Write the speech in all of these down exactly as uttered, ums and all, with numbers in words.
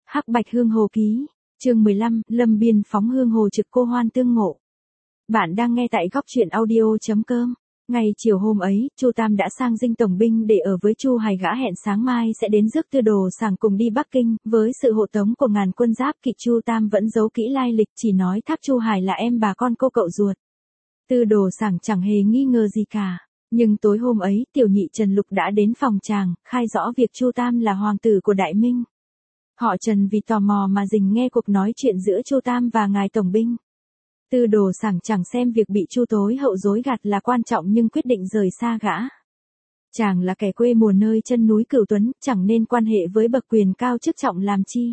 Hắc Bạch Hương Hồ Ký, chương mười lăm, Lâm Biên phóng hương hồ trực cô hoan tương ngộ. Bạn đang nghe tại góc truyện audio chấm com. Ngày chiều hôm ấy, Chu Tam đã sang dinh tổng binh để ở với Chu Hải, gã hẹn sáng mai sẽ đến rước Tư Đồ Sảng cùng đi Bắc Kinh, với sự hộ tống của ngàn quân giáp kỵ. Chu Tam vẫn giấu kỹ lai lịch, chỉ nói Thác Chu Hải là em bà con cô cậu ruột. Tư Đồ Sảng chẳng hề nghi ngờ gì cả. Nhưng tối hôm ấy, tiểu nhị Trần Lục đã đến phòng chàng, khai rõ việc Chu Tam là hoàng tử của Đại Minh. Họ Trần vì tò mò mà rình nghe cuộc nói chuyện giữa Chu Tam và ngài tổng binh. Tư Đồ Sảng chẳng xem việc bị Chu tối hậu dối gạt là quan trọng, nhưng quyết định rời xa gã. Chàng là kẻ quê mùa nơi chân núi Cửu Tuấn, chẳng nên quan hệ với bậc quyền cao chức trọng làm chi.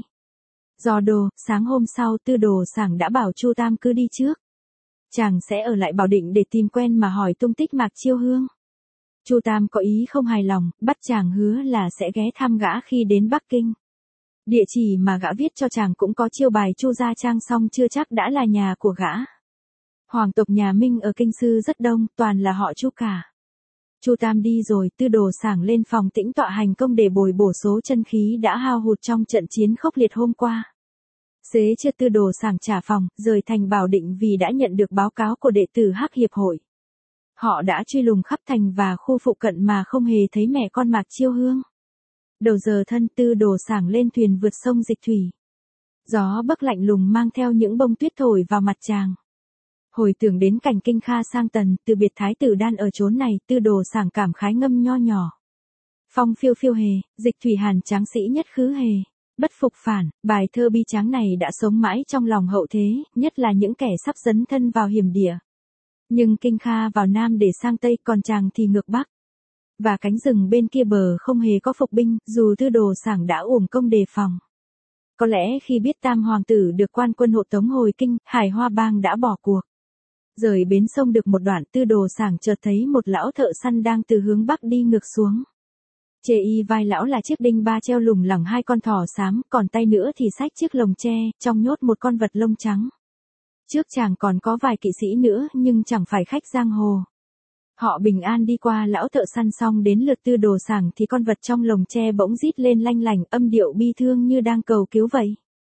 Do đồ, sáng hôm sau Tư Đồ Sảng đã bảo Chu Tam cứ đi trước. Chàng sẽ ở lại Bảo Định để tìm quen mà hỏi tung tích Mạc Chiêu Hương. Chu Tam có ý không hài lòng, bắt chàng hứa là sẽ ghé thăm gã khi đến Bắc Kinh. Địa chỉ mà gã viết cho chàng cũng có chiêu bài Chu gia trang, song chưa chắc đã là nhà của gã. Hoàng tộc nhà Minh ở Kinh Sư rất đông, toàn là họ Chu cả. Chu Tam đi rồi, Tư Đồ Sảng lên phòng tĩnh tọa hành công để bồi bổ số chân khí đã hao hụt trong trận chiến khốc liệt hôm qua. Xế chưa Tư Đồ Sảng trả phòng, rời thành Bảo Định vì đã nhận được báo cáo của đệ tử Hắc Hiệp hội. Họ đã truy lùng khắp thành và khu phụ cận mà không hề thấy mẹ con Mạc Chiêu Hương. Đầu giờ thân, Tư Đồ Sảng lên thuyền vượt sông Dịch Thủy. Gió bấc lạnh lùng mang theo những bông tuyết thổi vào mặt chàng. Hồi tưởng đến cảnh Kinh Kha sang Tần, từ biệt thái tử Đan ở chốn này, Tư Đồ Sảng cảm khái ngâm nho nhỏ. Phong phiêu phiêu hề, Dịch Thủy hàn tráng sĩ nhất khứ hề, bất phục phản. Bài thơ bi tráng này đã sống mãi trong lòng hậu thế, nhất là những kẻ sắp dấn thân vào hiểm địa. Nhưng Kinh Kha vào Nam để sang Tây, còn chàng thì ngược Bắc. Và cánh rừng bên kia bờ không hề có phục binh, dù Tư Đồ Sảng đã uổng công đề phòng. Có lẽ khi biết Tam hoàng tử được quan quân hộ tống hồi Kinh, Hải Hoa Bang đã bỏ cuộc. Rời bến sông được một đoạn, Tư Đồ Sảng chợt thấy một lão thợ săn đang từ hướng bắc đi ngược xuống. Chê y vai lão là chiếc đinh ba treo lủng lẳng hai con thỏ xám, còn tay nữa thì xách chiếc lồng tre, trong nhốt một con vật lông trắng. Trước chàng còn có vài kỵ sĩ nữa, nhưng chẳng phải khách giang hồ. Họ bình an đi qua lão thợ săn, xong đến lượt Tư Đồ Sảng thì con vật trong lồng tre bỗng rít lên lanh lảnh, âm điệu bi thương như đang cầu cứu vậy.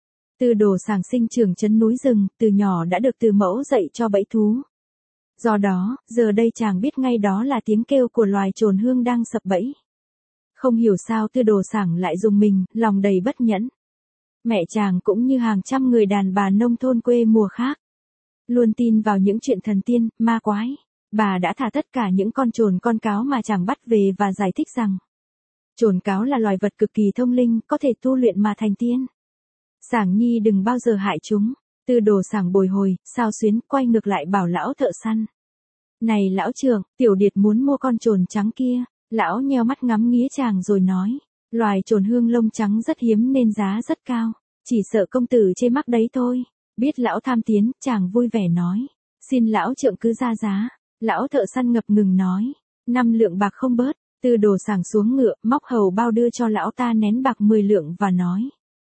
Tư Đồ Sảng sinh trưởng trấn núi rừng, từ nhỏ đã được từ mẫu dạy cho bẫy thú. Do đó, giờ đây chàng biết ngay đó là tiếng kêu của loài trồn hương đang sập bẫy. Không hiểu sao Tư Đồ Sảng lại rùng mình, lòng đầy bất nhẫn. Mẹ chàng cũng như hàng trăm người đàn bà nông thôn quê mùa khác, luôn tin vào những chuyện thần tiên, ma quái. Bà đã thả tất cả những con trồn con cáo mà chàng bắt về và giải thích rằng trồn cáo là loài vật cực kỳ thông linh, có thể tu luyện mà thành tiên. Sảng nhi đừng bao giờ hại chúng. Tư Đồ Sảng bồi hồi, sao xuyến, quay ngược lại bảo lão thợ săn. Này lão trưởng, tiểu điệt muốn mua con trồn trắng kia. Lão nheo mắt ngắm nghía chàng rồi nói, loài trồn hương lông trắng rất hiếm nên giá rất cao, chỉ sợ công tử chê mắc đấy thôi. Biết lão tham tiến, chàng vui vẻ nói, xin lão trượng cứ ra giá. Lão thợ săn ngập ngừng nói, năm lượng bạc không bớt. Tư Đồ Sảng xuống ngựa, móc hầu bao đưa cho lão ta nén bạc mười lượng và nói,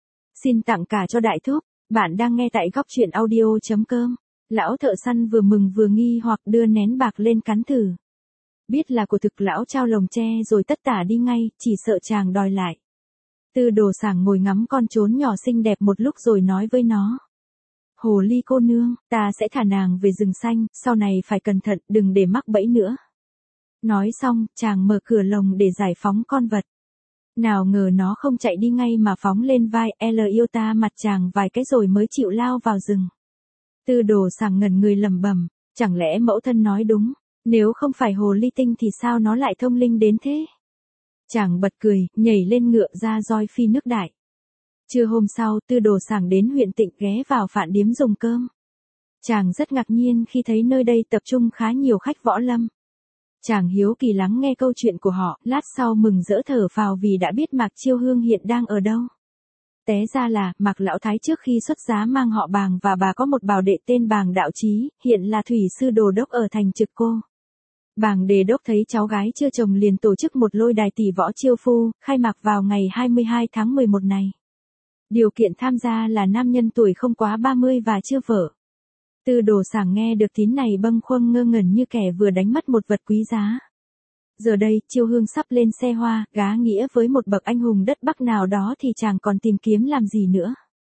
xin tặng cả cho đại thúc. Bạn đang nghe tại góc truyện audio chấm com. Lão thợ săn vừa mừng vừa nghi hoặc, đưa nén bạc lên cắn thử. Biết là của thực, lão trao lồng tre rồi tất tả đi ngay, chỉ sợ chàng đòi lại. Tư Đồ Sảng ngồi ngắm con trốn nhỏ xinh đẹp một lúc rồi nói với nó, hồ ly cô nương, ta sẽ thả nàng về rừng xanh, sau này phải cẩn thận, đừng để mắc bẫy nữa. Nói xong, chàng mở cửa lồng để giải phóng con vật. Nào ngờ nó không chạy đi ngay mà phóng lên vai L yêu ta mặt chàng vài cái rồi mới chịu lao vào rừng. Tư Đồ Sảng ngẩn người lẩm bẩm, chẳng lẽ mẫu thân nói đúng, nếu không phải hồ ly tinh thì sao nó lại thông linh đến thế? Chàng bật cười, nhảy lên ngựa ra roi phi nước đại. Trưa hôm sau, Tư Đồ Sảng đến huyện Tịnh ghé vào phạn điếm dùng cơm. Chàng rất ngạc nhiên khi thấy nơi đây tập trung khá nhiều khách võ lâm. Chàng hiếu kỳ lắng nghe câu chuyện của họ, lát sau mừng rỡ thở phào vì đã biết Mạc Chiêu Hương hiện đang ở đâu. Té ra là, Mạc Lão Thái trước khi xuất giá mang họ Bàng và bà có một bảo đệ tên Bàng Đạo Chí, hiện là thủy sư đồ đốc ở thành Trực Cô. Bàng Đề Đốc thấy cháu gái chưa chồng liền tổ chức một lôi đài tỷ võ chiêu phu, khai mạc vào ngày hai mươi hai tháng mười một này. Điều kiện tham gia là nam nhân tuổi không quá ba mươi và chưa vợ. Tư Đồ Sảng nghe được tín này bâng khuâng ngơ ngẩn như kẻ vừa đánh mất một vật quý giá. Giờ đây, Chiêu Hương sắp lên xe hoa, gá nghĩa với một bậc anh hùng đất Bắc nào đó thì chàng còn tìm kiếm làm gì nữa.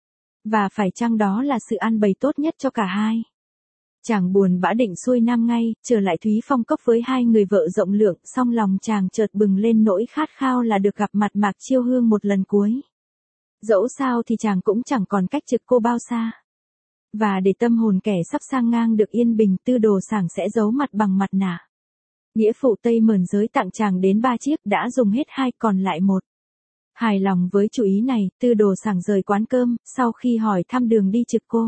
Và phải chăng đó là sự an bày tốt nhất cho cả hai. Chàng buồn bã định xuôi nam ngay, trở lại Thúy Phong Cốc với hai người vợ rộng lượng, song lòng chàng chợt bừng lên nỗi khát khao là được gặp mặt Mạc Chiêu Hương một lần cuối. Dẫu sao thì chàng cũng chẳng còn cách Trực Cô bao xa. Và để tâm hồn kẻ sắp sang ngang được yên bình, Tư Đồ Sảng sẽ giấu mặt bằng mặt nạ. Nghĩa phụ Tây Mờn giới tặng chàng đến ba chiếc, đã dùng hết hai, còn lại một. Hài lòng với chủ ý này, Tư Đồ Sảng rời quán cơm, sau khi hỏi thăm đường đi Trực Cô.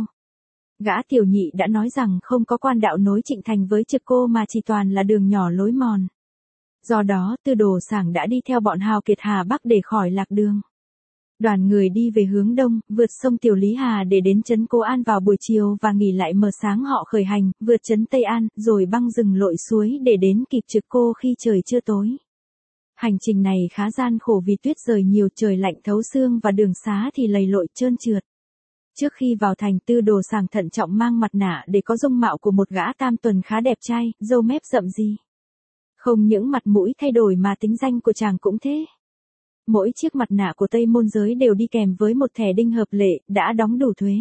Gã tiểu nhị đã nói rằng không có quan đạo nối Trịnh Thành với Trực Cô mà chỉ toàn là đường nhỏ lối mòn. Do đó, Tư Đồ Sảng đã đi theo bọn hào kiệt Hà Bắc để khỏi lạc đường. Đoàn người đi về hướng đông, vượt sông Tiểu Lý Hà để đến trấn Cố An vào buổi chiều và nghỉ lại mờ sáng họ khởi hành, vượt trấn Tây An, rồi băng rừng lội suối để đến kịp Trực Cô khi trời chưa tối. Hành trình này khá gian khổ vì tuyết rơi nhiều, trời lạnh thấu xương và đường xá thì lầy lội trơn trượt. Trước khi vào thành, Tư Đồ Sảng thận trọng mang mặt nạ để có dung mạo của một gã tam tuần khá đẹp trai, râu mép rậm rì. Không những mặt mũi thay đổi mà tính danh của chàng cũng thế. Mỗi chiếc mặt nạ của Tây Môn giới đều đi kèm với một thẻ đinh hợp lệ, đã đóng đủ thuế.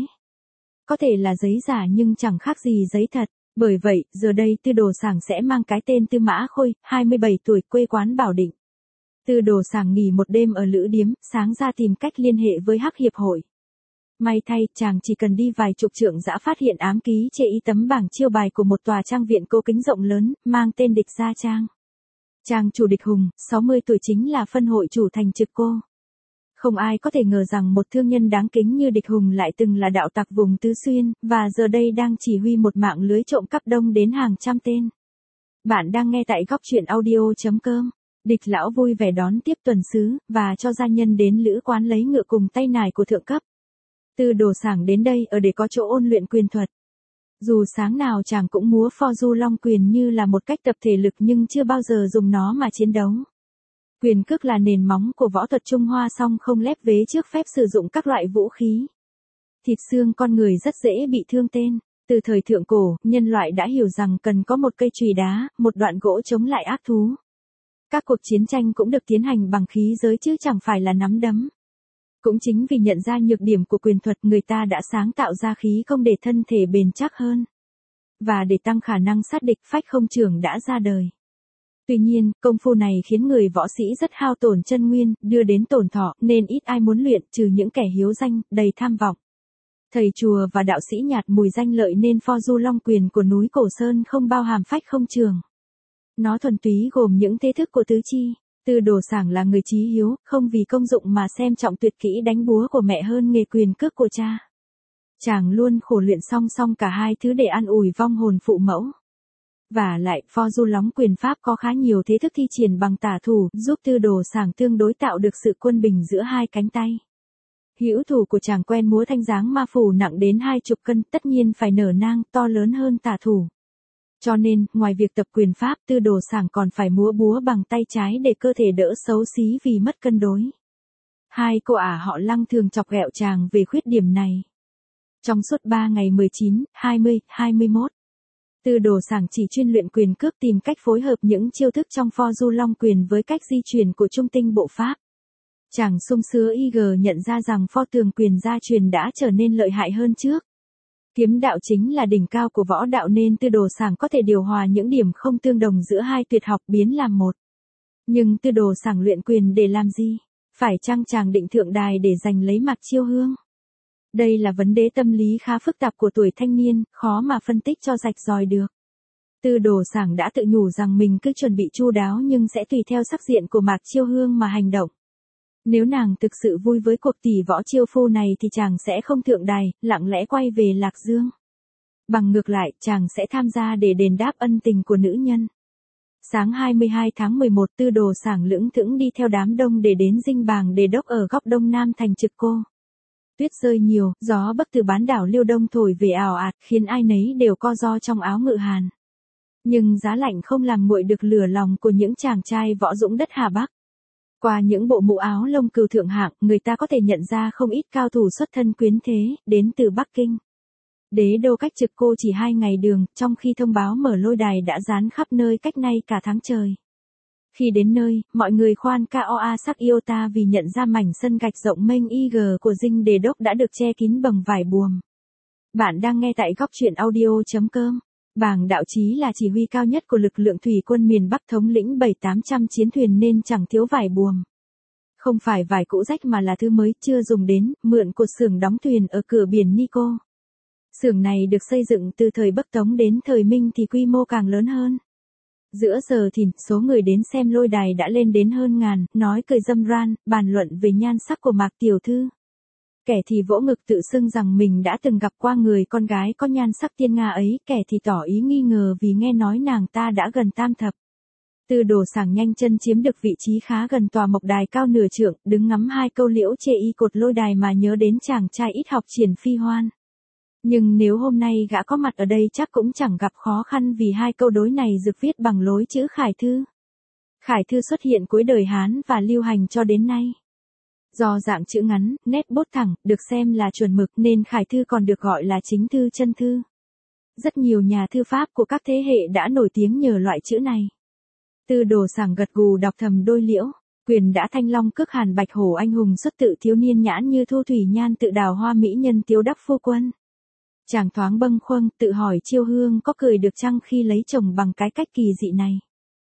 Có thể là giấy giả nhưng chẳng khác gì giấy thật. Bởi vậy, giờ đây Tư Đồ Sảng sẽ mang cái tên Tư Mã Khôi, hai mươi bảy tuổi, quê quán Bảo Định. Tư Đồ Sảng nghỉ một đêm ở Lữ Điếm, sáng ra tìm cách liên hệ với Hắc Hiệp Hội. May thay, chàng chỉ cần đi vài chục trượng đã phát hiện ám ký chê y tấm bảng chiêu bài của một tòa trang viện cố kính rộng lớn, mang tên Địch Gia Trang. Trang chủ Địch Hùng, sáu mươi tuổi, chính là phân hội chủ thành Trực Cô. Không ai có thể ngờ rằng một thương nhân đáng kính như Địch Hùng lại từng là đạo tặc vùng Tứ Xuyên, và giờ đây đang chỉ huy một mạng lưới trộm cắp đông đến hàng trăm tên. Bạn đang nghe tại góc truyện audio chấm com. Địch lão vui vẻ đón tiếp tuần sứ, và cho gia nhân đến lữ quán lấy ngựa cùng tay nải của thượng cấp. Tư Đồ Sảng đến đây ở để có chỗ ôn luyện quyền thuật. Dù sáng nào chàng cũng múa pho du long quyền như là một cách tập thể lực nhưng chưa bao giờ dùng nó mà chiến đấu. Quyền cước là nền móng của võ thuật Trung Hoa, song không lép vế trước phép sử dụng các loại vũ khí. Thịt xương con người rất dễ bị thương tên. Từ thời thượng cổ, nhân loại đã hiểu rằng cần có một cây chùy đá, một đoạn gỗ chống lại ác thú. Các cuộc chiến tranh cũng được tiến hành bằng khí giới chứ chẳng phải là nắm đấm. Cũng chính vì nhận ra nhược điểm của quyền thuật, người ta đã sáng tạo ra khí công để thân thể bền chắc hơn. Và để tăng khả năng sát địch, phách không trưởng đã ra đời. Tuy nhiên, công phu này khiến người võ sĩ rất hao tổn chân nguyên, đưa đến tổn thọ, nên ít ai muốn luyện, trừ những kẻ hiếu danh, đầy tham vọng. Thầy chùa và đạo sĩ nhạt mùi danh lợi nên pho du long quyền của núi Cổ Sơn không bao hàm phách không trường. Nó thuần túy gồm những thế thức của tứ chi. Tư Đồ Sảng là người chí hiếu, không vì công dụng mà xem trọng tuyệt kỹ đánh búa của mẹ hơn nghề quyền cước của cha. Chàng luôn khổ luyện song song cả hai thứ để an ủi vong hồn phụ mẫu. Và lại, pho du lóng quyền pháp có khá nhiều thế thức thi triển bằng tả thủ, giúp Tư Đồ Sảng tương đối tạo được sự quân bình giữa hai cánh tay. Hữu thủ của chàng quen múa thanh giáng ma phủ nặng đến hai chục cân, tất nhiên phải nở nang, to lớn hơn tả thủ. Cho nên, ngoài việc tập quyền pháp, Tư Đồ Sảng còn phải múa búa bằng tay trái để cơ thể đỡ xấu xí vì mất cân đối. Hai cô ả họ Lăng thường chọc ghẹo chàng về khuyết điểm này. Trong suốt ba ngày mười chín, hai mươi, hai mươi mốt, Tư Đồ Sảng chỉ chuyên luyện quyền cước, tìm cách phối hợp những chiêu thức trong pho du long quyền với cách di chuyển của trung tinh bộ pháp. Chàng sung sứa y gờ nhận ra rằng pho tường quyền gia truyền đã trở nên lợi hại hơn trước. Kiếm đạo chính là đỉnh cao của võ đạo nên Tư Đồ Sảng có thể điều hòa những điểm không tương đồng giữa hai tuyệt học biến làm một. Nhưng Tư Đồ Sảng luyện quyền để làm gì? Phải chăng chàng định thượng đài để giành lấy Mạc Chiêu Hương? Đây là vấn đề tâm lý khá phức tạp của tuổi thanh niên, khó mà phân tích cho rạch ròi được. Tư Đồ Sảng đã tự nhủ rằng mình cứ chuẩn bị chu đáo nhưng sẽ tùy theo sắc diện của Mạc Chiêu Hương mà hành động. Nếu nàng thực sự vui với cuộc tỷ võ chiêu phu này thì chàng sẽ không thượng đài, lặng lẽ quay về Lạc Dương. Bằng ngược lại, chàng sẽ tham gia để đền đáp ân tình của nữ nhân. Sáng hai mươi hai tháng mười một, Tư Đồ Sảng lững thững đi theo đám đông để đến dinh Bàng Đề Đốc ở góc đông nam thành Trực Cô. Tuyết rơi nhiều, gió bắc từ bán đảo Liêu Đông thổi về ào ạt, khiến ai nấy đều co ro trong áo ngự hàn. Nhưng giá lạnh không làm nguội được lửa lòng của những chàng trai võ dũng đất Hà Bắc. Qua những bộ mũ áo lông cừu thượng hạng, người ta có thể nhận ra không ít cao thủ xuất thân quyến thế, đến từ Bắc Kinh. Đế đô cách Trực Cô chỉ hai ngày đường, trong khi thông báo mở lôi đài đã dán khắp nơi cách nay cả tháng trời. Khi đến nơi, mọi người khoan ca o a sắc iota vì nhận ra mảnh sân gạch rộng mênh i giê của dinh đề đốc đã được che kín bằng vải buồm. Bạn đang nghe tại góc truyện audio.com. Bàng Đạo Chí là chỉ huy cao nhất của lực lượng thủy quân miền Bắc, thống lĩnh bảy tám trăm chiến thuyền nên chẳng thiếu vải buồm. Không phải vải cũ rách mà là thứ mới chưa dùng đến, mượn của xưởng đóng thuyền ở cửa biển Nico. Xưởng này được xây dựng từ thời Bắc Tống đến thời Minh thì quy mô càng lớn hơn. Giữa giờ thìn, số người đến xem lôi đài đã lên đến hơn ngàn, nói cười râm ran, bàn luận về nhan sắc của Mạc tiểu thư. Kẻ thì vỗ ngực tự xưng rằng mình đã từng gặp qua người con gái có nhan sắc tiên nga ấy, kẻ thì tỏ ý nghi ngờ vì nghe nói nàng ta đã gần tam thập. Tư Đồ Sảng nhanh chân chiếm được vị trí khá gần tòa mộc đài cao nửa trượng, đứng ngắm hai câu liễu chê y cột lôi đài mà nhớ đến chàng trai ít học Triển Phi Hoan. Nhưng nếu hôm nay gã có mặt ở đây chắc cũng chẳng gặp khó khăn vì hai câu đối này được viết bằng lối chữ Khải Thư. Khải Thư xuất hiện cuối đời Hán và lưu hành cho đến nay. Do dạng chữ ngắn, nét bút thẳng, được xem là chuẩn mực nên Khải Thư còn được gọi là chính thư chân thư. Rất nhiều nhà thư pháp của các thế hệ đã nổi tiếng nhờ loại chữ này. Tư Đồ Sảng gật gù đọc thầm đôi liễu, quyền đã thanh long cước hàn bạch hổ anh hùng xuất tự thiếu niên nhãn như thu thủy nhan tự đào hoa mỹ nhân tiếu đắc phu quân. Chàng thoáng bâng khuâng tự hỏi Chiêu Hương có cười được chăng khi lấy chồng bằng cái cách kỳ dị này.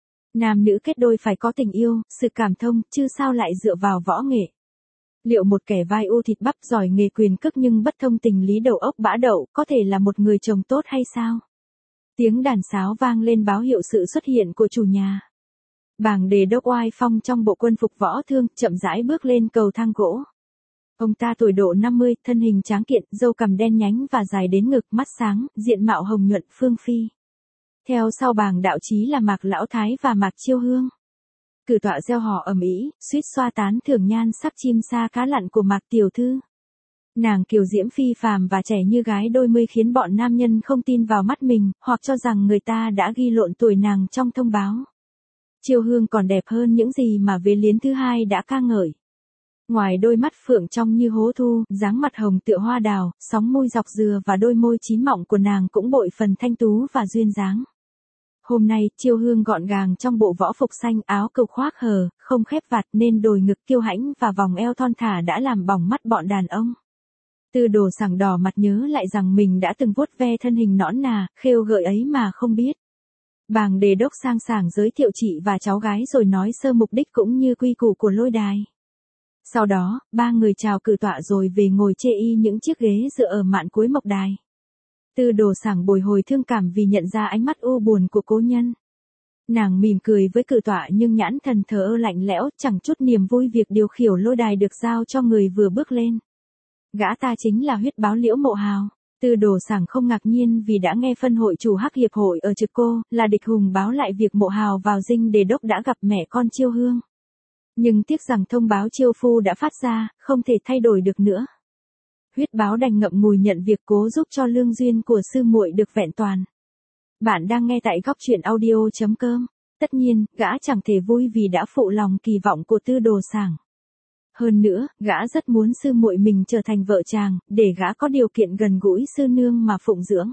Nam nữ kết đôi phải có tình yêu, sự cảm thông, chứ sao lại dựa vào võ nghệ. Liệu một kẻ vai u thịt bắp giỏi nghề quyền cước nhưng bất thông tình lý đầu óc bã đậu có thể là một người chồng tốt hay sao? Tiếng đàn sáo vang lên báo hiệu sự xuất hiện của chủ nhà. Bàng Đề Đốc oai phong trong bộ quân phục võ thương, chậm rãi bước lên cầu thang gỗ. Ông ta tuổi độ năm mươi, thân hình tráng kiện, râu cằm đen nhánh và dài đến ngực, mắt sáng, diện mạo hồng nhuận phương phi. Theo sau Bàng Đạo Chí là Mạc Lão Thái và Mạc Chiêu Hương. Cử tọa reo hò ầm ĩ, suýt xoa tán thưởng nhan sắc chim sa cá lặn của Mạc tiểu thư. Nàng kiều diễm phi phàm và trẻ như gái đôi mươi khiến bọn nam nhân không tin vào mắt mình, hoặc cho rằng người ta đã ghi lộn tuổi nàng trong thông báo. Chiêu Hương còn đẹp hơn những gì mà Vế Liến thứ hai đã ca ngợi. Ngoài đôi mắt phượng trong như hố thu, dáng mặt hồng tựa hoa đào, sóng môi dọc dừa và đôi môi chín mọng của nàng cũng bội phần thanh tú và duyên dáng. Hôm nay, Chiêu Hương gọn gàng trong bộ võ phục xanh, áo cộc khoác hờ, không khép vạt nên đồi ngực kiêu hãnh và vòng eo thon thả đã làm bỏng mắt bọn đàn ông. Tư Đồ Sảng đỏ mặt nhớ lại rằng mình đã từng vuốt ve thân hình nõn nà, khêu gợi ấy mà không biết. Bàng Đề Đốc sang sảng giới thiệu chị và cháu gái rồi nói sơ mục đích cũng như quy củ của lôi đài. Sau đó, ba người chào cử tọa rồi về ngồi chê y những chiếc ghế dựa ở mạn cuối mộc đài. Tư Đồ Sảng bồi hồi thương cảm vì nhận ra ánh mắt u buồn của cố nhân. Nàng mỉm cười với cử tọa nhưng nhãn thần thờ ơ lạnh lẽo, chẳng chút niềm vui việc điều khiển lôi đài được giao cho người vừa bước lên. Gã ta chính là huyết báo Liễu Mộ Hào. Tư Đồ Sảng không ngạc nhiên vì đã nghe phân hội chủ Hắc hiệp hội ở Trực Cô, là địch hùng báo lại việc Mộ Hào vào dinh đề đốc đã gặp mẹ con Chiêu Hương. Nhưng tiếc rằng thông báo Chiêu Phu đã phát ra, không thể thay đổi được nữa. Huyết báo đành ngậm ngùi nhận việc cố giúp cho lương duyên của sư muội được vẹn toàn. Bạn đang nghe tại góc truyện audio.com. Tất nhiên, gã chẳng thể vui vì đã phụ lòng kỳ vọng của Tư Đồ Sảng. Hơn nữa, gã rất muốn sư muội mình trở thành vợ chàng, để gã có điều kiện gần gũi sư nương mà phụng dưỡng.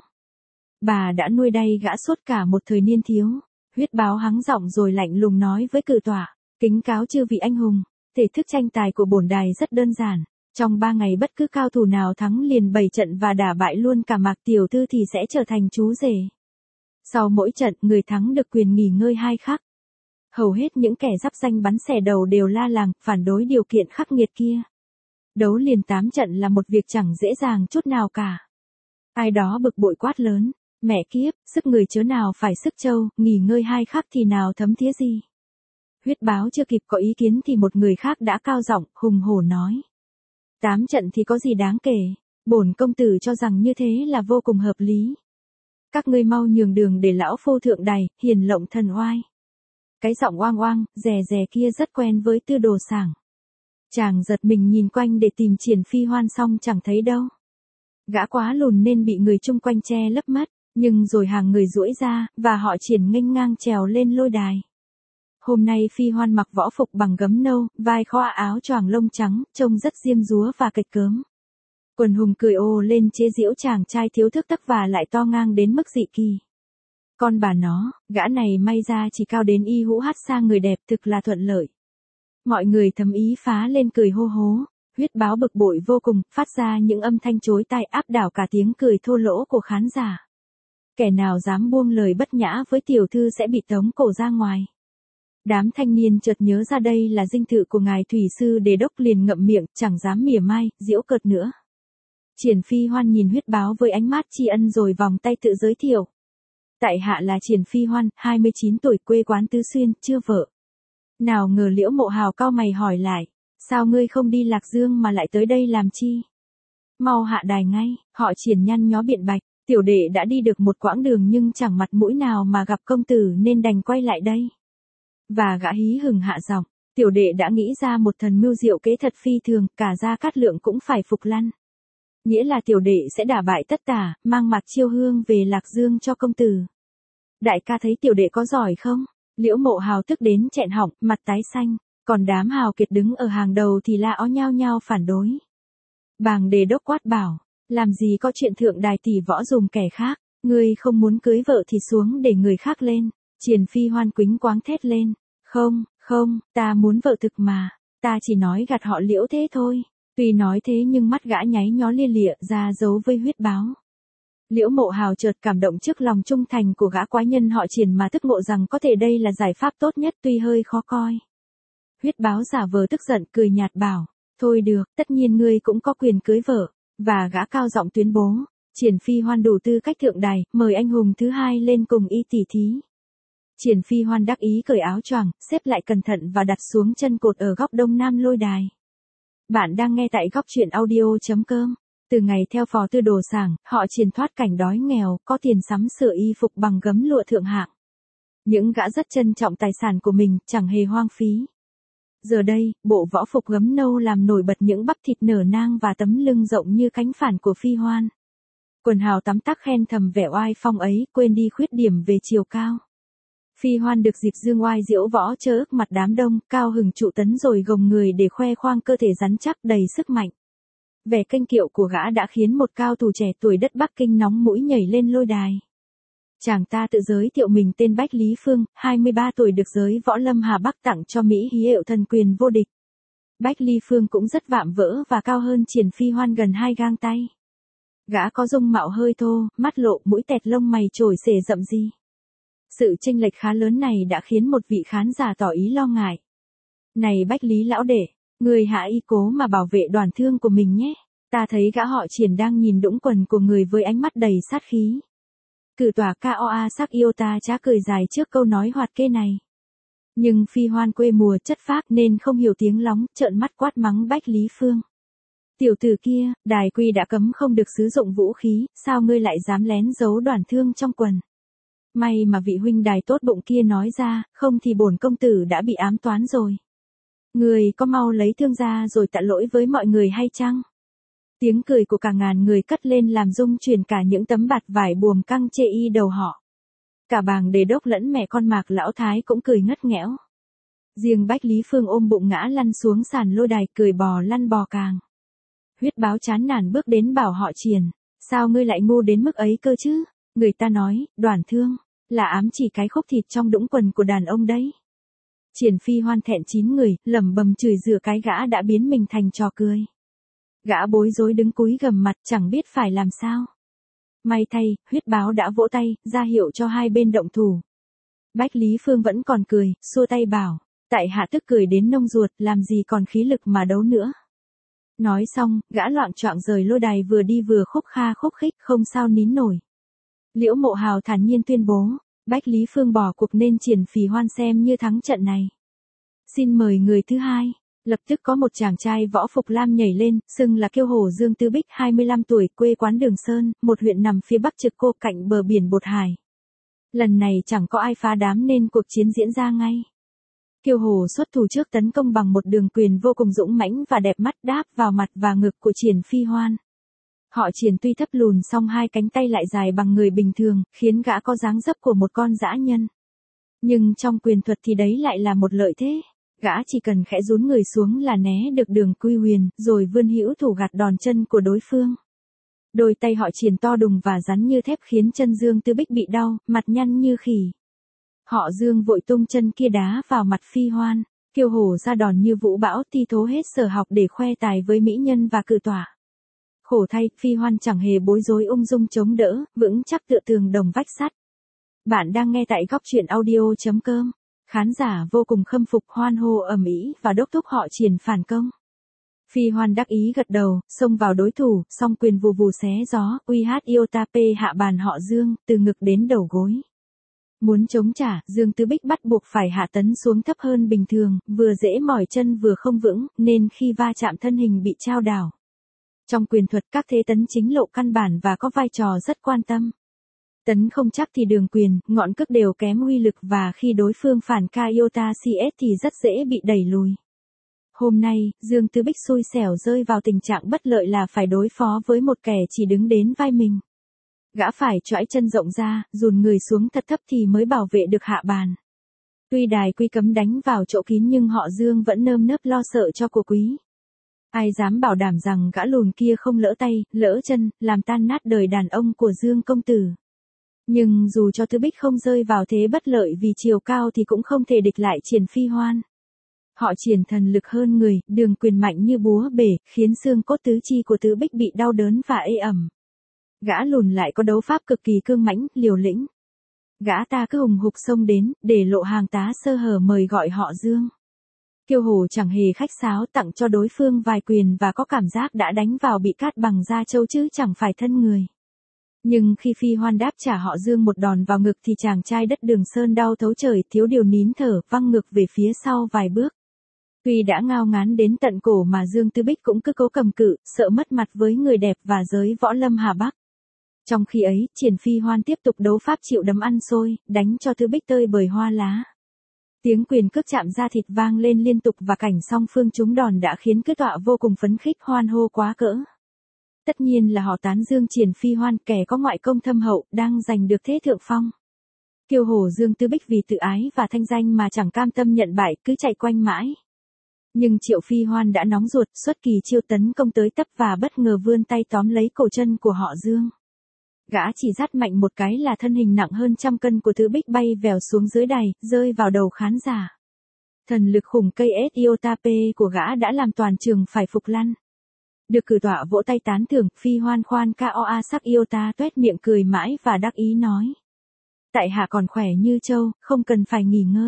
Bà đã nuôi đay gã suốt cả một thời niên thiếu. Huyết báo hắng giọng rồi lạnh lùng nói với cử tọa, kính cáo chư vị anh hùng, thể thức tranh tài của bổn đài rất đơn giản. Trong ba ngày bất cứ cao thủ nào thắng liền bảy trận và đả bại luôn cả Mạc tiểu thư thì sẽ trở thành chú rể. Sau mỗi trận, người thắng được quyền nghỉ ngơi hai khắc. Hầu hết những kẻ giáp danh bắn xẻ đầu đều la làng, phản đối điều kiện khắc nghiệt kia. Đấu liền tám trận là một việc chẳng dễ dàng chút nào cả. Ai đó bực bội quát lớn, mẹ kiếp, sức người chớ nào phải sức trâu, nghỉ ngơi hai khắc thì nào thấm thía gì. Huyết báo chưa kịp có ý kiến thì một người khác đã cao giọng, hùng hổ nói. Tám trận thì có gì đáng kể, bổn công tử cho rằng như thế là vô cùng hợp lý. Các ngươi mau nhường đường để lão phu thượng đài, hiền lộng thần oai. Cái giọng oang oang, rè rè kia rất quen với Tư Đồ Sảng. Chàng giật mình nhìn quanh để tìm Triển Phi Hoan xong chẳng thấy đâu. Gã quá lùn nên bị người chung quanh che lấp mất, nhưng rồi hàng người duỗi ra, và họ Triển nghênh ngang trèo lên lôi đài. Hôm nay Phi Hoan mặc võ phục bằng gấm nâu, vai khoa áo choàng lông trắng, trông rất diêm dúa và kịch cớm. Quần hùng cười ồ lên chế giễu chàng trai thiếu thức tắc và lại to ngang đến mức dị kỳ. Con bà nó, gã này may ra chỉ cao đến y hũ hát xa người đẹp thực là thuận lợi. Mọi người thầm ý phá lên cười hô hố, huyết báo bực bội vô cùng, phát ra những âm thanh chối tai áp đảo cả tiếng cười thô lỗ của khán giả. Kẻ nào dám buông lời bất nhã với tiểu thư sẽ bị tống cổ ra ngoài. Đám thanh niên chợt nhớ ra đây là dinh thự của ngài thủy sư Đề Đốc liền ngậm miệng, chẳng dám mỉa mai, giễu cợt nữa. Triển Phi Hoan nhìn huyết báo với ánh mắt tri ân rồi vòng tay tự giới thiệu. Tại hạ là Triển Phi Hoan, hai mươi chín tuổi, quê quán Tứ Xuyên, chưa vợ. Nào ngờ Liễu Mộ Hào cau mày hỏi lại, sao ngươi không đi Lạc Dương mà lại tới đây làm chi? Mau hạ đài ngay, họ Triển nhăn nhó biện bạch, tiểu đệ đã đi được một quãng đường nhưng chẳng mặt mũi nào mà gặp công tử nên đành quay lại đây. Và gã hí hửng hạ giọng, tiểu đệ đã nghĩ ra một thần mưu diệu kế thật phi thường, cả Gia Cát Lượng cũng phải phục lăn. Nghĩa là tiểu đệ sẽ đả bại tất tả, mang Mạc Chiêu Hương về Lạc Dương cho công tử. Đại ca thấy tiểu đệ có giỏi không? Liễu Mộ Hào tức đến chẹn họng, mặt tái xanh, còn đám hào kiệt đứng ở hàng đầu thì la ó nhao nhao phản đối. Bàng Đề Đốc quát bảo, làm gì có chuyện thượng đài tỷ võ dùm kẻ khác, ngươi không muốn cưới vợ thì xuống để người khác lên. Triển Phi Hoan quýnh quáng thét lên, không, không, ta muốn vợ thực mà, ta chỉ nói gạt họ Liễu thế thôi. Tuy nói thế nhưng mắt gã nháy nhó lia lịa ra dấu với huyết báo. Liễu Mộ Hào chợt cảm động trước lòng trung thành của gã quái nhân họ Triển mà thức ngộ rằng có thể đây là giải pháp tốt nhất tuy hơi khó coi. Huyết báo giả vờ tức giận cười nhạt bảo, thôi được, tất nhiên ngươi cũng có quyền cưới vợ, và gã cao giọng tuyên bố, Triển Phi Hoan đủ tư cách thượng đài, mời anh hùng thứ hai lên cùng y tỉ thí. Triển Phi Hoan đắc ý cởi áo choàng, xếp lại cẩn thận và đặt xuống chân cột ở góc đông nam lôi đài. Bạn đang nghe tại góc truyện audio.com. Từ ngày theo phò tư đồ sảng, họ Triển thoát cảnh đói nghèo, có tiền sắm sửa y phục bằng gấm lụa thượng hạng. Những gã rất trân trọng tài sản của mình, chẳng hề hoang phí. Giờ đây, bộ võ phục gấm nâu làm nổi bật những bắp thịt nở nang và tấm lưng rộng như cánh phản của Phi Hoan. Quần hào tắm tắc khen thầm vẻ oai phong ấy, quên đi khuyết điểm về chiều cao. Phi Hoan được dịp dương oai diễu võ chớ ức mặt đám đông, cao hừng trụ tấn rồi gồng người để khoe khoang cơ thể rắn chắc đầy sức mạnh. Vẻ kênh kiệu của gã đã khiến một cao thủ trẻ tuổi đất Bắc Kinh nóng mũi nhảy lên lôi đài. Chàng ta tự giới thiệu mình tên Bách Lý Phương, hai mươi ba tuổi, được giới võ lâm Hà Bắc tặng cho Mỹ hí hiệu thần quyền vô địch. Bách Lý Phương cũng rất vạm vỡ và cao hơn Triển Phi Hoan gần hai gang tay. Gã có dung mạo hơi thô, mắt lộ, mũi tẹt, lông mày trồi xể rậm ri. Sự chênh lệch khá lớn này đã khiến một vị khán giả tỏ ý lo ngại. Này Bách Lý lão đệ, người hạ y cố mà bảo vệ đoàn thương của mình nhé. Ta thấy gã họ Triển đang nhìn đũng quần của người với ánh mắt đầy sát khí. Cử tòa ca o a sắc yêu ta chả cười dài trước câu nói hoạt kê này. Nhưng Phi Hoan quê mùa chất phác nên không hiểu tiếng lóng, trợn mắt quát mắng Bách Lý Phương. Tiểu tử kia, đài quy đã cấm không được sử dụng vũ khí, sao ngươi lại dám lén giấu đoàn thương trong quần? May mà vị huynh đài tốt bụng kia nói ra, không thì bổn công tử đã bị ám toán rồi. Người có mau lấy thương ra rồi tạ lỗi với mọi người hay chăng? Tiếng cười của cả ngàn người cất lên làm rung chuyển cả những tấm bạt vải buồm căng chê y đầu họ. Cả Bàng Đề Đốc lẫn mẹ con Mạc Lão Thái cũng cười ngất nghẽo. Riêng Bách Lý Phương ôm bụng ngã lăn xuống sàn lôi đài, cười bò lăn bò càng. Huyết báo chán nản bước đến bảo họ Triển, sao ngươi lại ngu đến mức ấy cơ chứ? Người ta nói, đoàn thương là ám chỉ cái khúc thịt trong đũng quần của đàn ông đấy. Triển Phi Hoan thẹn chín người, lẩm bẩm chửi rủa cái gã đã biến mình thành trò cười. Gã bối rối đứng cúi gằm mặt chẳng biết phải làm sao. May thay, huyết báo đã vỗ tay, ra hiệu cho hai bên động thủ. Bách Lý Phương vẫn còn cười, xua tay bảo, tại hạ tức cười đến nông ruột, làm gì còn khí lực mà đấu nữa. Nói xong, gã loạng choạng rời lôi đài, vừa đi vừa khúc kha khúc khích, không sao nín nổi. Liễu Mộ Hào thản nhiên tuyên bố, Bách Lý Phương bỏ cuộc nên Triển Phi Hoan xem như thắng trận này. Xin mời người thứ hai. Lập tức có một chàng trai võ phục lam nhảy lên, xưng là Kiêu Hổ Dương Tư Bích, hai mươi lăm tuổi, quê quán Đường Sơn, một huyện nằm phía bắc Trực Cô, cạnh bờ biển Bột Hải. Lần này chẳng có ai phá đám nên cuộc chiến diễn ra ngay. Kiêu Hổ xuất thủ trước, tấn công bằng một đường quyền vô cùng dũng mãnh và đẹp mắt, đáp vào mặt và ngực của Triển Phi Hoan. Họ Triển tuy thấp lùn song hai cánh tay lại dài bằng người bình thường, khiến gã có dáng dấp của một con dã nhân. Nhưng trong quyền thuật thì đấy lại là một lợi thế. Gã chỉ cần khẽ rún người xuống là né được đường quy huyền, rồi vươn hữu thủ gạt đòn chân của đối phương. Đôi tay họ Triển to đùng và rắn như thép khiến chân Dương Tư Bích bị đau, mặt nhăn như khỉ. Họ Dương vội tung chân kia đá vào mặt Phi Hoan, Kiêu Hổ ra đòn như vũ bão, thi thố hết sở học để khoe tài với mỹ nhân và cự tỏa. Khổ thay, Phi Hoan chẳng hề bối rối, ung dung chống đỡ, vững chắc tựa tường đồng vách sắt. Bạn đang nghe tại góc truyện audio.com. Khán giả vô cùng khâm phục, hoan hô ầm ĩ và đốc thúc họ Triển phản công. Phi Hoan đắc ý gật đầu, xông vào đối thủ, song quyền vù vù xé gió, uy hát Iotape hạ bàn họ Dương, từ ngực đến đầu gối. Muốn chống trả, Dương Tư Bích bắt buộc phải hạ tấn xuống thấp hơn bình thường, vừa dễ mỏi chân vừa không vững, nên khi va chạm thân hình bị chao đảo. Trong quyền thuật, các thế tấn chính lộ căn bản và có vai trò rất quan tâm. Tấn không chắc thì đường quyền, ngọn cước đều kém uy lực, và khi đối phương phản ca iota cs thì rất dễ bị đẩy lùi. Hôm nay, Dương Tư Bích xui xẻo rơi vào tình trạng bất lợi là phải đối phó với một kẻ chỉ đứng đến vai mình. Gã phải chõi chân rộng ra, dùn người xuống thật thấp thì mới bảo vệ được hạ bàn. Tuy đài quy cấm đánh vào chỗ kín nhưng họ Dương vẫn nơm nớp lo sợ cho của quý. Ai dám bảo đảm rằng gã lùn kia không lỡ tay, lỡ chân, làm tan nát đời đàn ông của Dương công tử. Nhưng dù cho Tư Bích không rơi vào thế bất lợi vì chiều cao thì cũng không thể địch lại Triển Phi Hoan. Họ Triển thần lực hơn người, đường quyền mạnh như búa bể, khiến xương cốt tứ chi của Tư Bích bị đau đớn và ê ẩm. Gã lùn lại có đấu pháp cực kỳ cương mãnh, liều lĩnh. Gã ta cứ hùng hục xông đến, để lộ hàng tá sơ hở mời gọi họ Dương. Kiêu Hổ chẳng hề khách sáo, tặng cho đối phương vài quyền và có cảm giác đã đánh vào bị cát bằng da trâu chứ chẳng phải thân người. Nhưng khi Phi Hoan đáp trả họ Dương một đòn vào ngực thì chàng trai đất Đường Sơn đau thấu trời, thiếu điều nín thở, văng ngược về phía sau vài bước. Tuy đã ngao ngán đến tận cổ mà Dương Tư Bích cũng cứ cố cầm cự, sợ mất mặt với người đẹp và giới võ lâm Hà Bắc. Trong khi ấy, Triển Phi Hoan tiếp tục đấu pháp chịu đấm ăn xôi, đánh cho Tư Bích tơi bời hoa lá. Tiếng quyền cước chạm da thịt vang lên liên tục và cảnh song phương trúng đòn đã khiến cư tọa vô cùng phấn khích, hoan hô quá cỡ. Tất nhiên là họ tán dương Triển Phi Hoan, kẻ có ngoại công thâm hậu, đang giành được thế thượng phong. Kiêu Hổ Dương Tư Bích vì tự ái và thanh danh mà chẳng cam tâm nhận bại, cứ chạy quanh mãi. Nhưng Triệu Phi Hoan đã nóng ruột, xuất kỳ chiêu tấn công tới tấp và bất ngờ vươn tay tóm lấy cổ chân của họ Dương. Gã chỉ dắt mạnh một cái là thân hình nặng hơn trăm cân của Tư Bích bay vèo xuống dưới đài, rơi vào đầu khán giả. Thần lực khủng cây ét Iotape của gã đã làm toàn trường phải phục lăn. Được cử tọa vỗ tay tán thưởng, Phi Hoan khoan ca oa sắc Iota tuét miệng cười mãi và đắc ý nói. Tại hạ còn khỏe như trâu, không cần phải nghỉ ngơi.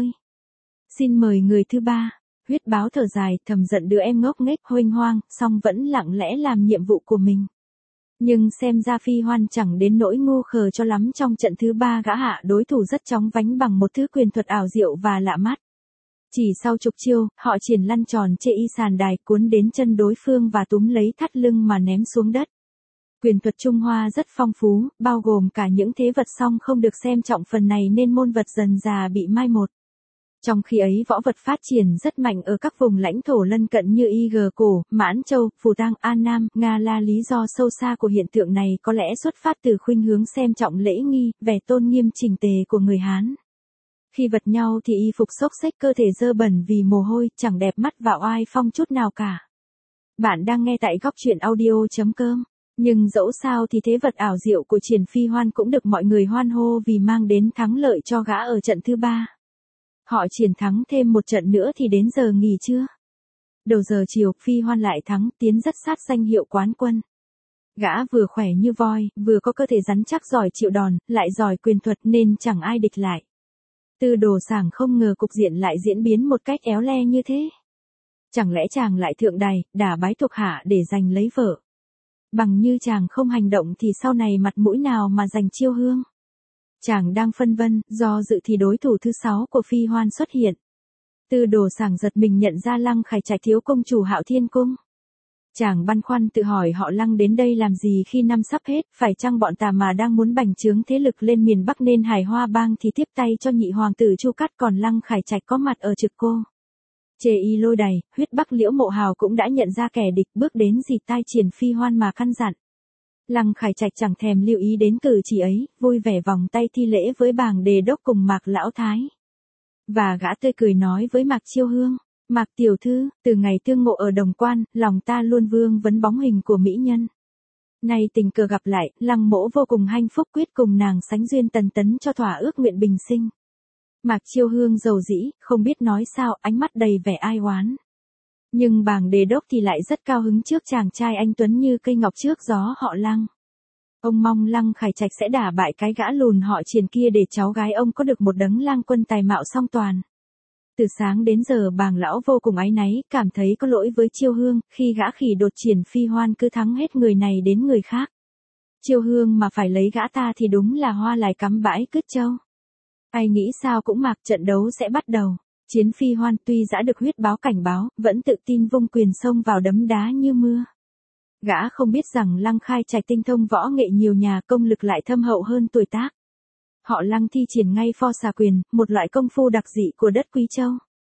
Xin mời người thứ ba. Huyết báo thở dài, thầm giận đứa em ngốc nghếch huênh hoang, song vẫn lặng lẽ làm nhiệm vụ của mình. Nhưng xem ra Phi Hoan chẳng đến nỗi ngu khờ cho lắm, trong trận thứ ba gã hạ đối thủ rất chóng vánh bằng một thứ quyền thuật ảo diệu và lạ mắt. Chỉ sau chục chiêu, họ Triển lăn tròn chê y sàn đài, cuốn đến chân đối phương và túm lấy thắt lưng mà ném xuống đất. Quyền thuật Trung Hoa rất phong phú, bao gồm cả những thế vật song không được xem trọng phần này nên môn vật dần dà bị mai một. Trong khi ấy võ vật phát triển rất mạnh ở các vùng lãnh thổ lân cận như Y G Cổ, Mãn Châu, Phù Tang, An Nam, Nga La. Lý do sâu xa của hiện tượng này có lẽ xuất phát từ khuynh hướng xem trọng lễ nghi, vẻ tôn nghiêm chỉnh tề của người Hán. Khi vật nhau thì y phục xốc xếch, cơ thể dơ bẩn vì mồ hôi, chẳng đẹp mắt và oai phong chút nào cả. Bạn đang nghe tại góc truyện audio.com. Nhưng dẫu sao thì thế vật ảo diệu của Triển Phi Hoan cũng được mọi người hoan hô vì mang đến thắng lợi cho gã ở trận thứ ba. Họ Triển thắng thêm một trận nữa thì đến giờ nghỉ trưa. Đầu giờ chiều, Phi Hoan lại thắng, tiến rất sát danh hiệu quán quân. Gã vừa khỏe như voi, vừa có cơ thể rắn chắc, giỏi chịu đòn, lại giỏi quyền thuật nên chẳng ai địch lại. Tư Đồ Sảng không ngờ cục diện lại diễn biến một cách éo le như thế. Chẳng lẽ chàng lại thượng đài, đả bái thuộc hạ để giành lấy vợ? Bằng như chàng không hành động thì sau này mặt mũi nào mà giành chiêu hương? Chàng đang phân vân, do dự thì đối thủ thứ sáu của Phi Hoan xuất hiện. Tư Đồ Sảng giật mình nhận ra Lăng Khải Trạch thiếu công chủ Hạo Thiên Cung. Chàng băn khoăn tự hỏi họ Lăng đến đây làm gì khi năm sắp hết, phải chăng bọn tà mà đang muốn bành trướng thế lực lên miền Bắc nên Hải Hoa Bang thì tiếp tay cho nhị hoàng tử Chu Cắt, còn Lăng Khải Trạch có mặt ở Trực Cô. Chê y lôi đày, Huyết Bắc Liễu Mộ Hào cũng đã nhận ra kẻ địch, bước đến dịt tai Triển Phi Hoan mà căn dặn. Lăng Khải Trạch chẳng thèm lưu ý đến cử chỉ ấy, vui vẻ vòng tay thi lễ với bàng đề đốc cùng Mạc Lão Thái. Và gã tươi cười nói với Mạc Chiêu Hương, Mạc tiểu thư, từ ngày tương ngộ ở Đồng Quan, lòng ta luôn vương vấn bóng hình của mỹ nhân. Nay tình cờ gặp lại, Lăng Mỗ vô cùng hạnh phúc quyết cùng nàng sánh duyên tần tấn cho thỏa ước nguyện bình sinh. Mạc Chiêu Hương dầu dĩ, không biết nói sao, ánh mắt đầy vẻ ai oán. Nhưng bàng đề đốc thì lại rất cao hứng trước chàng trai anh tuấn như cây ngọc trước gió họ Lăng. Ông mong Lăng Khải Trạch sẽ đả bại cái gã lùn họ Triền kia để cháu gái ông có được một đấng lang quân tài mạo song toàn. Từ sáng đến giờ bàng lão vô cùng áy náy, cảm thấy có lỗi với Chiêu Hương, khi gã khỉ đột Triển Phi Hoan cứ thắng hết người này đến người khác. Chiêu Hương mà phải lấy gã ta thì đúng là hoa lại cắm bãi cứt trâu. Ai nghĩ sao cũng mặc trận đấu sẽ bắt đầu. Chiến Phi Hoan tuy đã được huyết báo cảnh báo, vẫn tự tin vung quyền xông vào đấm đá như mưa. Gã không biết rằng Lăng Khai Trạch tinh thông võ nghệ nhiều nhà, công lực lại thâm hậu hơn tuổi tác. Họ Lăng thi triển ngay pho xà quyền, một loại công phu đặc dị của đất Quý Châu.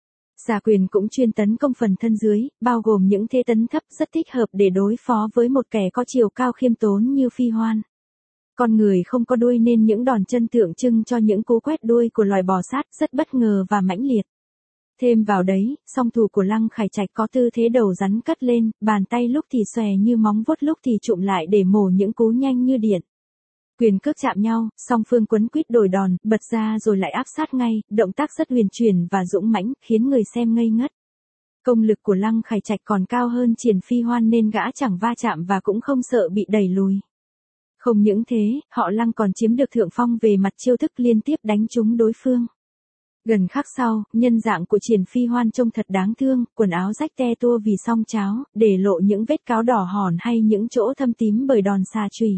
Xà quyền cũng chuyên tấn công phần thân dưới, bao gồm những thế tấn thấp rất thích hợp để đối phó với một kẻ có chiều cao khiêm tốn như Phi Hoan. Con người không có đuôi nên những đòn chân tượng trưng cho những cú quét đuôi của loài bò sát rất bất ngờ và mãnh liệt. Thêm vào đấy, song thủ của Lăng Khải Trạch có tư thế đầu rắn cất lên, bàn tay lúc thì xòe như móng vuốt lúc thì chụm lại để mổ những cú nhanh như điện. Quyền cước chạm nhau, song phương quấn quýt đổi đòn, bật ra rồi lại áp sát ngay, động tác rất huyền chuyển và dũng mãnh, khiến người xem ngây ngất. Công lực của Lăng Khải Trạch còn cao hơn Triển Phi Hoan nên gã chẳng va chạm và cũng không sợ bị đẩy lùi. Không những thế, họ Lăng còn chiếm được thượng phong về mặt chiêu thức liên tiếp đánh trúng đối phương. Gần khắc sau, nhân dạng của Triển Phi Hoan trông thật đáng thương, quần áo rách te tua vì song cháo, để lộ những vết cáo đỏ hòn hay những chỗ thâm tím bởi đòn xà chùy.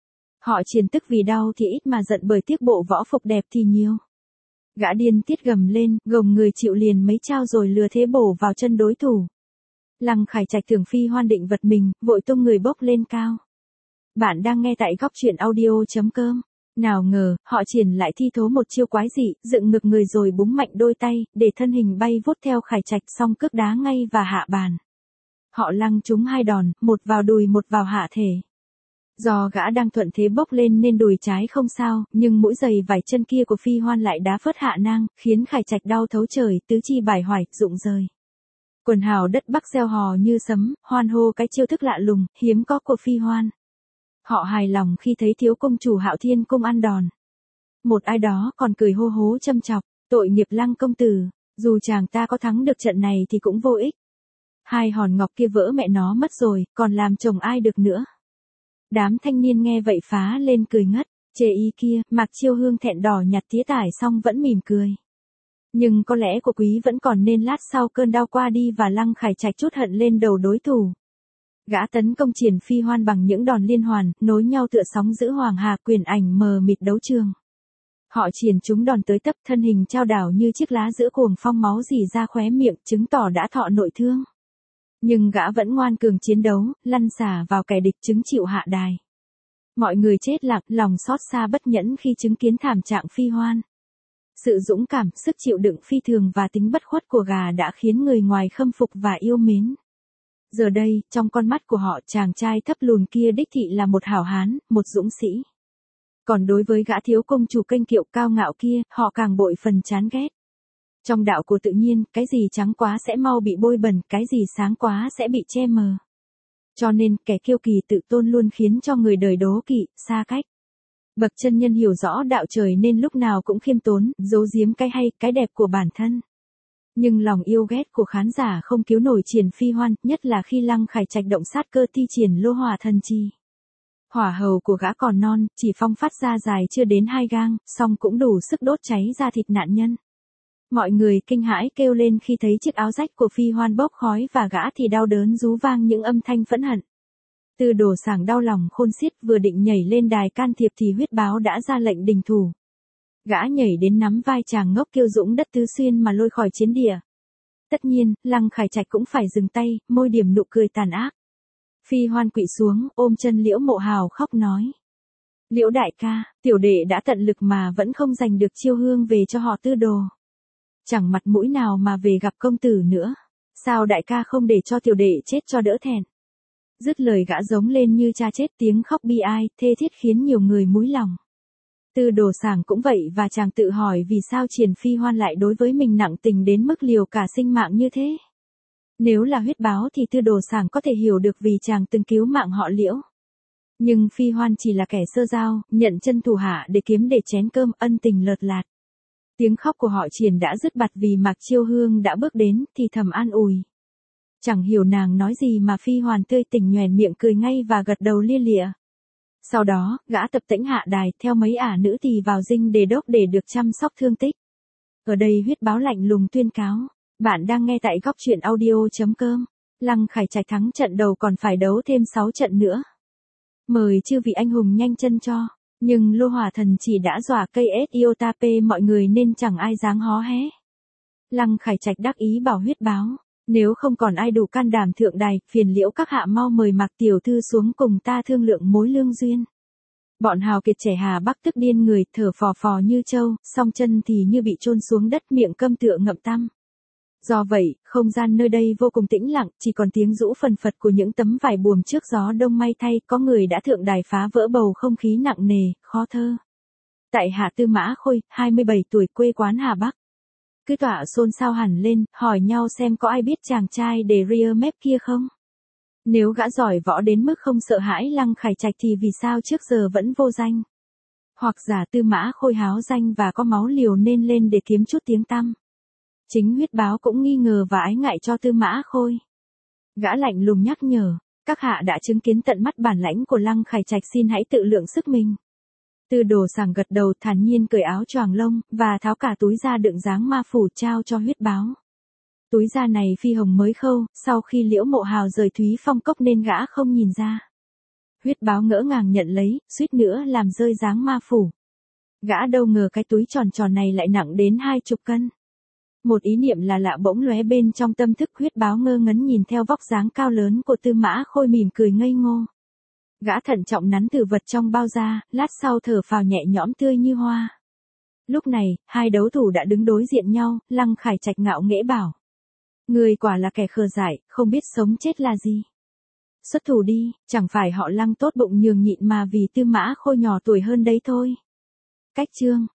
Họ Triển tức vì đau thì ít mà giận bởi tiếc bộ võ phục đẹp thì nhiều. Gã điên tiết gầm lên, gồng người chịu liền mấy trao rồi lừa thế bổ vào chân đối thủ. Lăng Khải Trạch tưởng Phi Hoan định vật mình, vội tung người bốc lên cao. Bạn đang nghe tại góc truyện audio chấm com. Nào ngờ, họ Triển lại thi thố một chiêu quái dị, dựng ngực người rồi búng mạnh đôi tay, để thân hình bay vút theo Khải Trạch xong cước đá ngay và hạ bàn. Họ Lăng trúng hai đòn, một vào đùi một vào hạ thể. Do gã đang thuận thế bốc lên nên đùi trái không sao, nhưng mũi giày vải chân kia của Phi Hoan lại đá phớt hạ nang, khiến Khải Trạch đau thấu trời, tứ chi bài hoài, rụng rời. Quần hào đất Bắc reo hò như sấm, hoan hô cái chiêu thức lạ lùng, hiếm có của Phi Hoan. Họ hài lòng khi thấy thiếu công chủ Hạo Thiên Cung ăn đòn. Một ai đó còn cười hô hố châm chọc, tội nghiệp Lăng công tử, dù chàng ta có thắng được trận này thì cũng vô ích. Hai hòn ngọc kia vỡ mẹ nó mất rồi, còn làm chồng ai được nữa. Đám thanh niên nghe vậy phá lên cười ngất, chê ý kia, Mạc Chiêu Hương thẹn đỏ nhặt tía tải xong vẫn mỉm cười. Nhưng có lẽ của quý vẫn còn nên lát sau cơn đau qua đi và Lăng Khải Trạch trút hận lên đầu đối thủ. Gã tấn công Triển Phi Hoan bằng những đòn liên hoàn, nối nhau tựa sóng giữ hoàng hà quyền ảnh mờ mịt đấu trường. Họ Triển chúng đòn tới tấp, thân hình trao đảo như chiếc lá giữa cuồng phong, máu rỉ ra khóe miệng, chứng tỏ đã thọ nội thương. Nhưng gã vẫn ngoan cường chiến đấu, lăn xả vào kẻ địch chứng chịu hạ đài. Mọi người chết lặng, lòng xót xa bất nhẫn khi chứng kiến thảm trạng Phi Hoan. Sự dũng cảm, sức chịu đựng phi thường và tính bất khuất của gã đã khiến người ngoài khâm phục và yêu mến. Giờ đây, trong con mắt của họ, chàng trai thấp lùn kia đích thị là một hảo hán, một dũng sĩ. Còn đối với gã thiếu công chủ kênh kiệu cao ngạo kia, họ càng bội phần chán ghét. Trong đạo của tự nhiên, cái gì trắng quá sẽ mau bị bôi bẩn, cái gì sáng quá sẽ bị che mờ. Cho nên, kẻ kiêu kỳ tự tôn luôn khiến cho người đời đố kỵ, xa cách. Bậc chân nhân hiểu rõ đạo trời nên lúc nào cũng khiêm tốn, giấu giếm cái hay, cái đẹp của bản thân. Nhưng lòng yêu ghét của khán giả không cứu nổi Triển Phi Hoan, nhất là khi Lăng Khải Trạch động sát cơ thi triển lô hỏa thần chi. Hỏa hầu của gã còn non, chỉ phong phát ra dài chưa đến hai gang, song cũng đủ sức đốt cháy da thịt nạn nhân. Mọi người kinh hãi kêu lên khi thấy chiếc áo rách của Phi Hoan bốc khói và gã thì đau đớn rú vang những âm thanh phẫn hận. Tư Đồ Sảng đau lòng khôn xiết, vừa định nhảy lên đài can thiệp thì huyết báo đã ra lệnh đình thủ. Gã nhảy đến nắm vai chàng ngốc kiêu dũng đất Tứ Xuyên mà lôi khỏi chiến địa. Tất nhiên, Lăng Khải Trạch cũng phải dừng tay, môi điểm nụ cười tàn ác. Phi Hoan quỵ xuống, ôm chân Liễu Mộ Hào khóc nói. Liễu đại ca, tiểu đệ đã tận lực mà vẫn không giành được Chiêu Hương về cho họ Tư Đồ. Chẳng mặt mũi nào mà về gặp công tử nữa. Sao đại ca không để cho tiểu đệ chết cho đỡ thẹn? Dứt lời gã giống lên như cha chết, tiếng khóc bi ai, thê thiết khiến nhiều người múi lòng. Tư Đồ Sảng cũng vậy và chàng tự hỏi vì sao Triển Phi Hoan lại đối với mình nặng tình đến mức liều cả sinh mạng như thế. Nếu là huyết báo thì Tư Đồ Sảng có thể hiểu được vì chàng từng cứu mạng họ Liễu. Nhưng Phi Hoan chỉ là kẻ sơ giao, nhận chân thủ hạ để kiếm để chén cơm, ân tình lợt lạt. Tiếng khóc của họ Triển đã dứt bặt vì Mạc Chiêu Hương đã bước đến, thì thầm an ủi. Chẳng hiểu nàng nói gì mà Phi Hoàn tươi tỉnh nhoẻn miệng cười ngay và gật đầu lia lịa. Sau đó, gã tập tễnh hạ đài theo mấy ả nữ tỳ vào dinh đề đốc để được chăm sóc thương tích. Ở đây huyết báo lạnh lùng tuyên cáo. Bạn đang nghe tại góc truyện audio.com. Lăng Khải Trạch thắng trận đầu còn phải đấu thêm sáu trận nữa. Mời chư vị anh hùng nhanh chân cho. Nhưng Lô Hỏa Thần chỉ đã dọa cây ét Iotape mọi người nên chẳng ai dám hó hé. Lăng Khải Trạch đắc ý bảo huyết báo. Nếu không còn ai đủ can đảm thượng đài, phiền liễu các hạ mau mời Mạc tiểu thư xuống cùng ta thương lượng mối lương duyên. Bọn hào kiệt trẻ Hà Bắc tức điên người, thở phò phò như trâu, song chân thì như bị chôn xuống đất, miệng câm tựa ngậm tăm. Do vậy, không gian nơi đây vô cùng tĩnh lặng, chỉ còn tiếng rũ phần phật của những tấm vải buồm trước gió đông. May thay, có người đã thượng đài phá vỡ bầu không khí nặng nề, khó thơ. Tại hạ Tư Mã Khôi, hai mươi bảy tuổi, quê quán Hà Bắc. Cứ tọa xôn xao hẳn lên, hỏi nhau xem có ai biết chàng trai để ria mép kia không? Nếu gã giỏi võ đến mức không sợ hãi Lăng Khải Trạch thì vì sao trước giờ vẫn vô danh? Hoặc giả Tư Mã Khôi háo danh và có máu liều nên lên để kiếm chút tiếng tăm. Chính huyết báo cũng nghi ngờ và ái ngại cho Tư Mã Khôi. Gã lạnh lùng nhắc nhở, các hạ đã chứng kiến tận mắt bản lãnh của Lăng Khải Trạch, xin hãy tự lượng sức mình. Tư Đồ Sảng gật đầu thản nhiên cởi áo choàng lông, và tháo cả túi da đựng dáng ma phủ trao cho huyết báo. Túi da này Phi Hồng mới khâu, sau khi Liễu Mộ Hào rời Thúy Phong Cốc nên gã không nhìn ra. Huyết báo ngỡ ngàng nhận lấy, suýt nữa làm rơi dáng ma phủ. Gã đâu ngờ cái túi tròn tròn này lại nặng đến hai chục cân. Một ý niệm là lạ bỗng lóe bên trong tâm thức huyết báo, ngơ ngấn nhìn theo vóc dáng cao lớn của Tư Mã Khôi mỉm cười ngây ngô. Gã thận trọng nắn thử vật trong bao da, lát sau thở phào nhẹ nhõm tươi như hoa. Lúc này, hai đấu thủ đã đứng đối diện nhau, Lăng Khải Trạch ngạo nghễ bảo. Người quả là kẻ khờ dại, không biết sống chết là gì. Xuất thủ đi, chẳng phải họ Lăng tốt bụng nhường nhịn mà vì Tư Mã Khôi nhỏ tuổi hơn đấy thôi. Cách chương.